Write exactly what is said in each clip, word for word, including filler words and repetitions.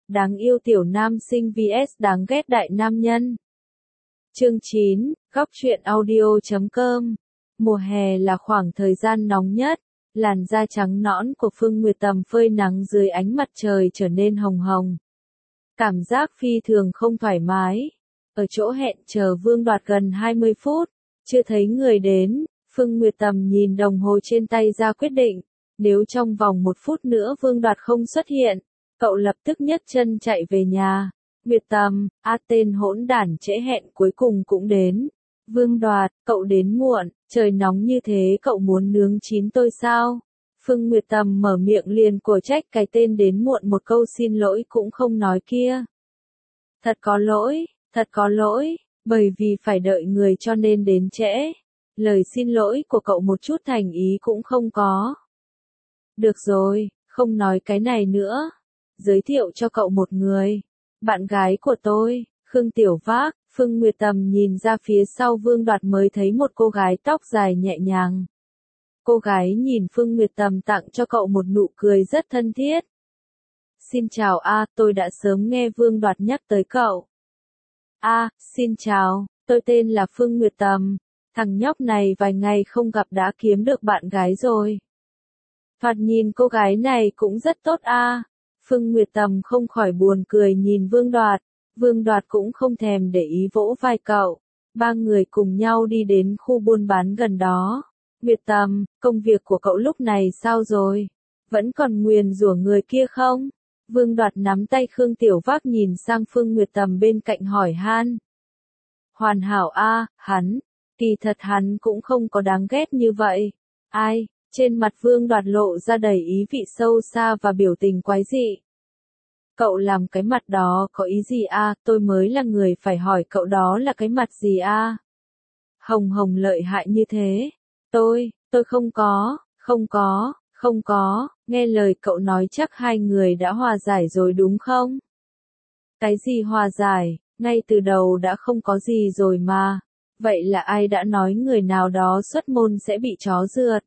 Đáng yêu tiểu nam sinh vs đáng ghét đại nam nhân. Chương chín, góc truyện audio chấm com. Mùa hè là khoảng thời gian nóng nhất, làn da trắng nõn của Phương Nguyệt Tầm phơi nắng dưới ánh mặt trời trở nên hồng hồng. Cảm giác phi thường không thoải mái. Ở chỗ hẹn chờ Vương Đoạt gần hai mươi phút, chưa thấy người đến, Phương Nguyệt Tầm nhìn đồng hồ trên tay ra quyết định, nếu trong vòng một phút nữa Vương Đoạt không xuất hiện, cậu lập tức nhấc chân chạy về nhà. Nguyệt Tầm, a tên hỗn đản trễ hẹn cuối cùng cũng đến. Vương Đoạt, cậu đến muộn, trời nóng như thế cậu muốn nướng chín tôi sao? Phương Nguyệt Tầm mở miệng liền cổ trách cái tên đến muộn một câu xin lỗi cũng không nói kia. Thật có lỗi, thật có lỗi, bởi vì phải đợi người cho nên đến trễ. Lời xin lỗi của cậu một chút thành ý cũng không có. Được rồi, không nói cái này nữa. Giới thiệu cho cậu một người. Bạn gái của tôi, Khương Tiểu Vác. Phương Nguyệt Tầm nhìn ra phía sau Vương Đoạt mới thấy một cô gái tóc dài nhẹ nhàng. Cô gái nhìn Phương Nguyệt Tầm tặng cho cậu một nụ cười rất thân thiết. Xin chào a, tôi đã sớm nghe Vương Đoạt nhắc tới cậu. A, xin chào, tôi tên là Phương Nguyệt Tầm. Thằng nhóc này vài ngày không gặp đã kiếm được bạn gái rồi. Thoạt nhìn cô gái này cũng rất tốt a. Phương Nguyệt Tầm không khỏi buồn cười nhìn Vương Đoạt. Vương Đoạt cũng không thèm để ý vỗ vai cậu. Ba người cùng nhau đi đến khu buôn bán gần đó. Nguyệt Tầm, công việc của cậu lúc này sao rồi? Vẫn còn nguyền rủa người kia không? Vương Đoạt nắm tay Khương Tiểu Vác nhìn sang Phương Nguyệt Tầm bên cạnh hỏi han. Hoàn hảo a, hắn, kỳ thật hắn cũng không có đáng ghét như vậy. Ai? Trên mặt Vương Đoạt lộ ra đầy ý vị sâu xa và biểu tình quái dị. Cậu làm cái mặt đó có ý gì a? Tôi mới là người phải hỏi cậu đó là cái mặt gì a? Hồng hồng lợi hại như thế. Tôi, tôi không có, không có, không có, nghe lời cậu nói chắc hai người đã hòa giải rồi đúng không? Cái gì hòa giải, ngay từ đầu đã không có gì rồi mà. Vậy là ai đã nói người nào đó xuất môn sẽ bị chó rượt?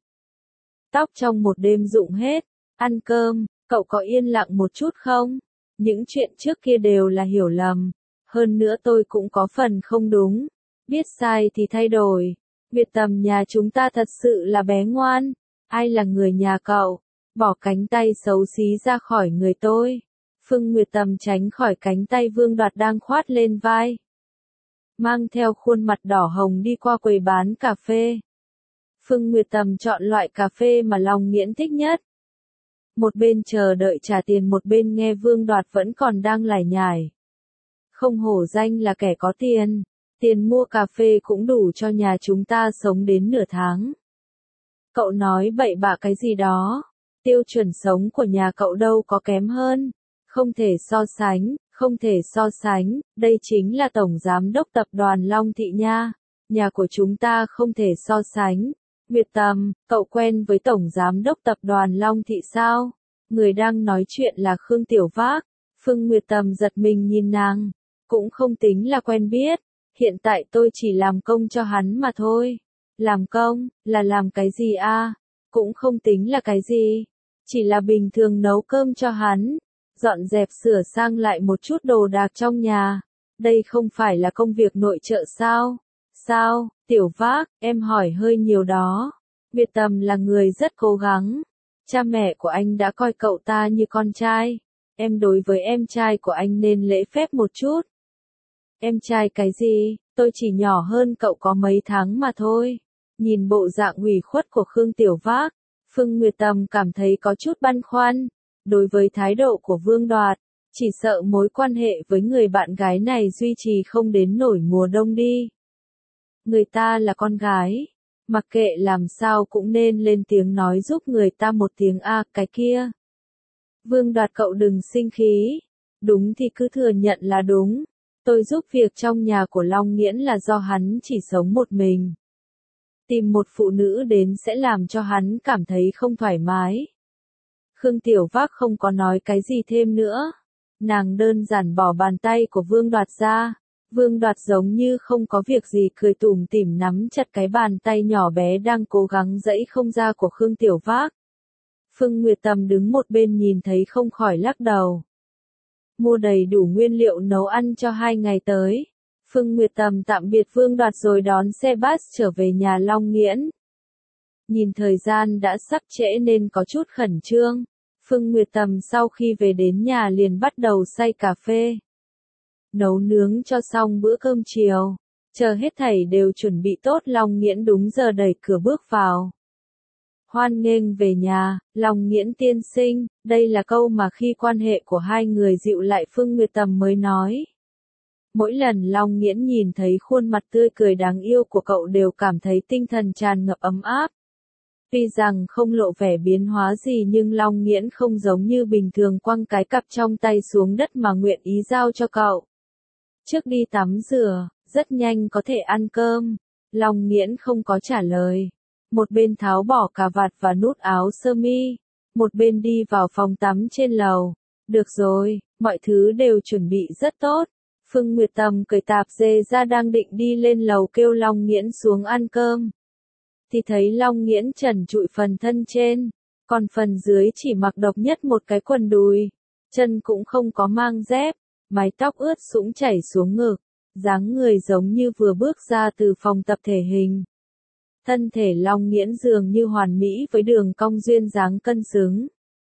Tóc trong một đêm rụng hết, ăn cơm, cậu có yên lặng một chút không? Những chuyện trước kia đều là hiểu lầm. Hơn nữa tôi cũng có phần không đúng. Biết sai thì thay đổi. Nguyệt Tầm nhà chúng ta thật sự là bé ngoan. Ai là người nhà cậu? Bỏ cánh tay xấu xí ra khỏi người tôi. Phương Nguyệt Tầm tránh khỏi cánh tay Vương Đoạt đang khoát lên vai. Mang theo khuôn mặt đỏ hồng đi qua quầy bán cà phê. Phương Nguyệt Tầm chọn loại cà phê mà lòng nghiện thích nhất. Một bên chờ đợi trả tiền một bên nghe Vương Đoạt vẫn còn đang lải nhải. Không hổ danh là kẻ có tiền. Tiền mua cà phê cũng đủ cho nhà chúng ta sống đến nửa tháng. Cậu nói bậy bạ cái gì đó. Tiêu chuẩn sống của nhà cậu đâu có kém hơn. Không thể so sánh, không thể so sánh. Đây chính là Tổng Giám đốc Tập đoàn Long Thị nha. Nhà của chúng ta không thể so sánh. Nguyệt Tầm, cậu quen với Tổng Giám đốc Tập đoàn Long Thị sao? Người đang nói chuyện là Khương Tiểu Vác. Phương Nguyệt Tầm giật mình nhìn nàng. Cũng không tính là quen biết. Hiện tại tôi chỉ làm công cho hắn mà thôi. Làm công, là làm cái gì a? Cũng không tính là cái gì. Chỉ là bình thường nấu cơm cho hắn. Dọn dẹp sửa sang lại một chút đồ đạc trong nhà. Đây không phải là công việc nội trợ sao? Sao, Tiểu Vác, em hỏi hơi nhiều đó. Nguyệt Tầm là người rất cố gắng. Cha mẹ của anh đã coi cậu ta như con trai. Em đối với em trai của anh nên lễ phép một chút. Em trai cái gì, tôi chỉ nhỏ hơn cậu có mấy tháng mà thôi. Nhìn bộ dạng ủy khuất của Khương Tiểu Vác, Phương Nguyệt Tầm cảm thấy có chút băn khoăn. Đối với thái độ của Vương Đoạt, chỉ sợ mối quan hệ với người bạn gái này duy trì không đến nổi mùa đông đi. Người ta là con gái, mặc kệ làm sao cũng nên lên tiếng nói giúp người ta một tiếng a, cái kia. Vương Đoạt cậu đừng sinh khí, đúng thì cứ thừa nhận là đúng. Tôi giúp việc trong nhà của Long Nghiễn là do hắn chỉ sống một mình. Tìm một phụ nữ đến sẽ làm cho hắn cảm thấy không thoải mái. Khương Tiểu Vác không có nói cái gì thêm nữa. Nàng đơn giản bỏ bàn tay của Vương Đoạt ra. Vương Đoạt giống như không có việc gì cười tủm tỉm nắm chặt cái bàn tay nhỏ bé đang cố gắng giãy không ra của Khương Tiểu Vác. Phương Nguyệt Tầm đứng một bên nhìn thấy không khỏi lắc đầu. mua đầy đủ nguyên liệu nấu ăn cho hai ngày tới. Phương Nguyệt Tầm tạm biệt Vương Đoạt rồi đón xe bus trở về nhà Long Nghiễn. Nhìn thời gian đã sắp trễ nên có chút khẩn trương. Phương Nguyệt Tầm sau khi về đến nhà liền bắt đầu xay cà phê. Nấu nướng cho xong bữa cơm chiều. Chờ hết thảy đều chuẩn bị tốt, Long Nghiễn đúng giờ đẩy cửa bước vào. Hoan nghênh về nhà, Long Nghiễn tiên sinh, đây là câu mà khi quan hệ của hai người dịu lại Phương Nguyệt Tầm mới nói. Mỗi lần Long Nghiễn nhìn thấy khuôn mặt tươi cười đáng yêu của cậu đều cảm thấy tinh thần tràn ngập ấm áp. Tuy rằng không lộ vẻ biến hóa gì nhưng Long Nghiễn không giống như bình thường quăng cái cặp trong tay xuống đất mà nguyện ý giao cho cậu. Trước đi tắm rửa, rất nhanh có thể ăn cơm. Long Nghiễn không có trả lời. Một bên tháo bỏ cà vạt và nút áo sơ mi, một bên đi vào phòng tắm trên lầu. Được rồi, mọi thứ đều chuẩn bị rất tốt. Phương Nguyệt Tầm cởi tạp dề ra đang định đi lên lầu kêu Long Nghiễn xuống ăn cơm. Thì thấy Long Nghiễn trần trụi phần thân trên, còn phần dưới chỉ mặc độc nhất một cái quần đùi, chân cũng không có mang dép, mái tóc ướt sũng chảy xuống ngực, dáng người giống như vừa bước ra từ phòng tập thể hình. Thân thể Long Nghiễn dường như hoàn mỹ với đường cong duyên dáng cân xứng.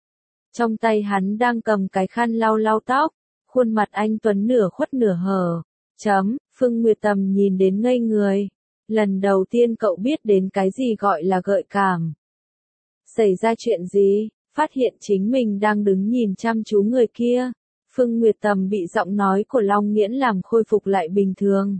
Trong tay hắn đang cầm cái khăn lau lau tóc, khuôn mặt anh tuấn nửa khuất nửa hở. Chấm, Phương Nguyệt Tầm nhìn đến ngây người. Lần đầu tiên cậu biết đến cái gì gọi là gợi cảm. Xảy ra chuyện gì? Phát hiện chính mình đang đứng nhìn chăm chú người kia. Phương Nguyệt Tầm bị giọng nói của Long Nghiễn làm khôi phục lại bình thường.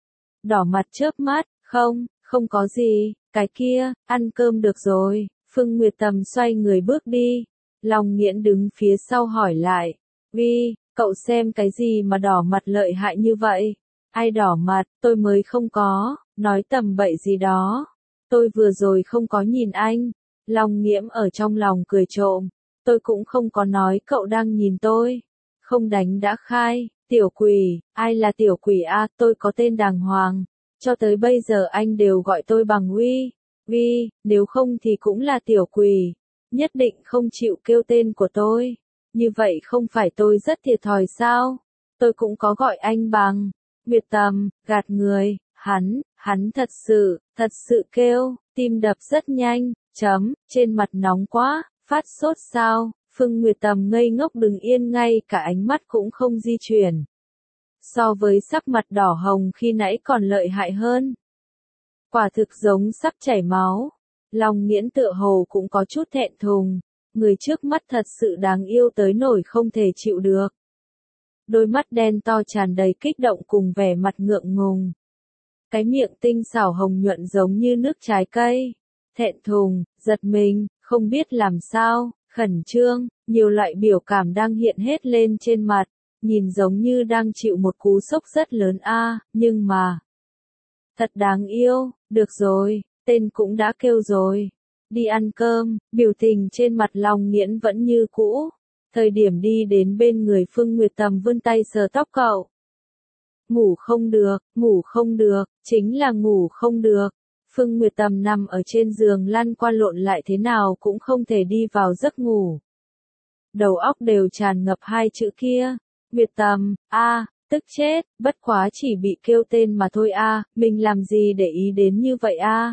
Đỏ mặt chớp mắt, không, không có gì, cái kia, ăn cơm được rồi. Phương Nguyệt Tầm xoay người bước đi. Long Nghiễn đứng phía sau hỏi lại. Vi, cậu xem cái gì mà đỏ mặt lợi hại như vậy? Ai đỏ mặt, tôi mới không có, nói tầm bậy gì đó. Tôi vừa rồi không có nhìn anh. Long Nghiễm ở trong lòng cười trộm. Tôi cũng không có nói cậu đang nhìn tôi. Không đánh đã khai, tiểu quỷ, ai là tiểu quỷ a? Tôi có tên đàng hoàng. Cho tới bây giờ anh đều gọi tôi bằng Uy. Vi, nếu không thì cũng là tiểu quỷ. Nhất định không chịu kêu tên của tôi. Như vậy không phải tôi rất thiệt thòi sao? Tôi cũng có gọi anh bằng Nguyệt Tầm, gạt người, hắn, hắn thật sự, thật sự kêu, tim đập rất nhanh, chấm, trên mặt nóng quá, phát sốt sao? Phương Nguyệt Tầm ngây ngốc đứng yên ngay cả ánh mắt cũng không di chuyển. So với sắc mặt đỏ hồng khi nãy còn lợi hại hơn. Quả thực giống sắp chảy máu. Long Nghiễn tựa hồ cũng có chút thẹn thùng. Người trước mắt thật sự đáng yêu tới nổi không thể chịu được. Đôi mắt đen to tràn đầy kích động cùng vẻ mặt ngượng ngùng. Cái miệng tinh xảo hồng nhuận giống như nước trái cây. Thẹn thùng, giật mình, không biết làm sao, khẩn trương, nhiều loại biểu cảm đang hiện hết lên trên mặt. Nhìn giống như đang chịu một cú sốc rất lớn a, à, nhưng mà... Thật đáng yêu, được rồi, tên cũng đã kêu rồi. Đi ăn cơm, biểu tình trên mặt Long Nghiễn vẫn như cũ. Thời điểm đi đến bên người Phương Nguyệt Tầm vươn tay sờ tóc cậu. Ngủ không được, ngủ không được, chính là ngủ không được. Phương Nguyệt Tầm nằm ở trên giường lăn qua lộn lại thế nào cũng không thể đi vào giấc ngủ. Đầu óc đều tràn ngập hai chữ kia. Nguyệt Tầm, a, tức chết, bất quá chỉ bị kêu tên mà thôi a, mình làm gì để ý đến như vậy a.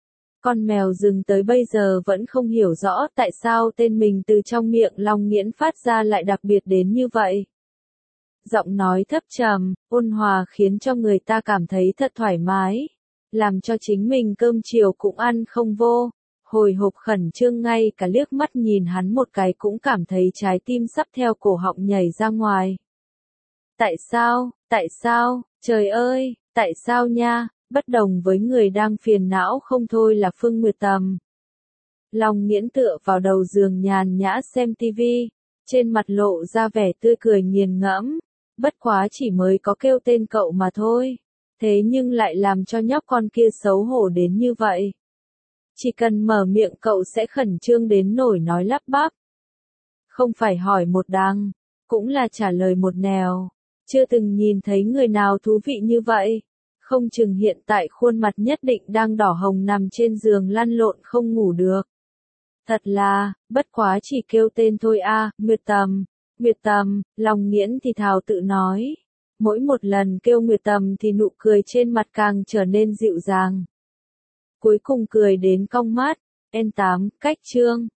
Con mèo rừng tới bây giờ vẫn không hiểu rõ tại sao tên mình từ trong miệng Long Nghiễn phát ra lại đặc biệt đến như vậy. Giọng nói thấp trầm, ôn hòa khiến cho người ta cảm thấy thật thoải mái. Làm cho chính mình cơm chiều cũng ăn không vô. Hồi hộp khẩn trương ngay cả liếc mắt nhìn hắn một cái cũng cảm thấy trái tim sắp theo cổ họng nhảy ra ngoài. Tại sao, tại sao, trời ơi, tại sao nha? Bất đồng với người đang phiền não không thôi là Phương Nguyệt Tầm. Long Nghiễn tựa vào đầu giường nhàn nhã xem tivi, trên mặt lộ ra vẻ tươi cười nghiền ngẫm. Bất quá chỉ mới có kêu tên cậu mà thôi. Thế nhưng lại làm cho nhóc con kia xấu hổ đến như vậy. Chỉ cần mở miệng cậu sẽ khẩn trương đến nổi nói lắp bắp. Không phải hỏi một đằng, cũng là trả lời một nẻo. Chưa từng nhìn thấy người nào thú vị như vậy. Không chừng hiện tại khuôn mặt nhất định đang đỏ hồng nằm trên giường lăn lộn không ngủ được. Thật là, bất quá chỉ kêu tên thôi a, Nguyệt Tầm. Nguyệt Tầm, lòng nghiễn thì thào tự nói. Mỗi một lần kêu Nguyệt Tầm thì nụ cười trên mặt càng trở nên dịu dàng. Cuối cùng cười đến cong mắt. En tám, cách chương.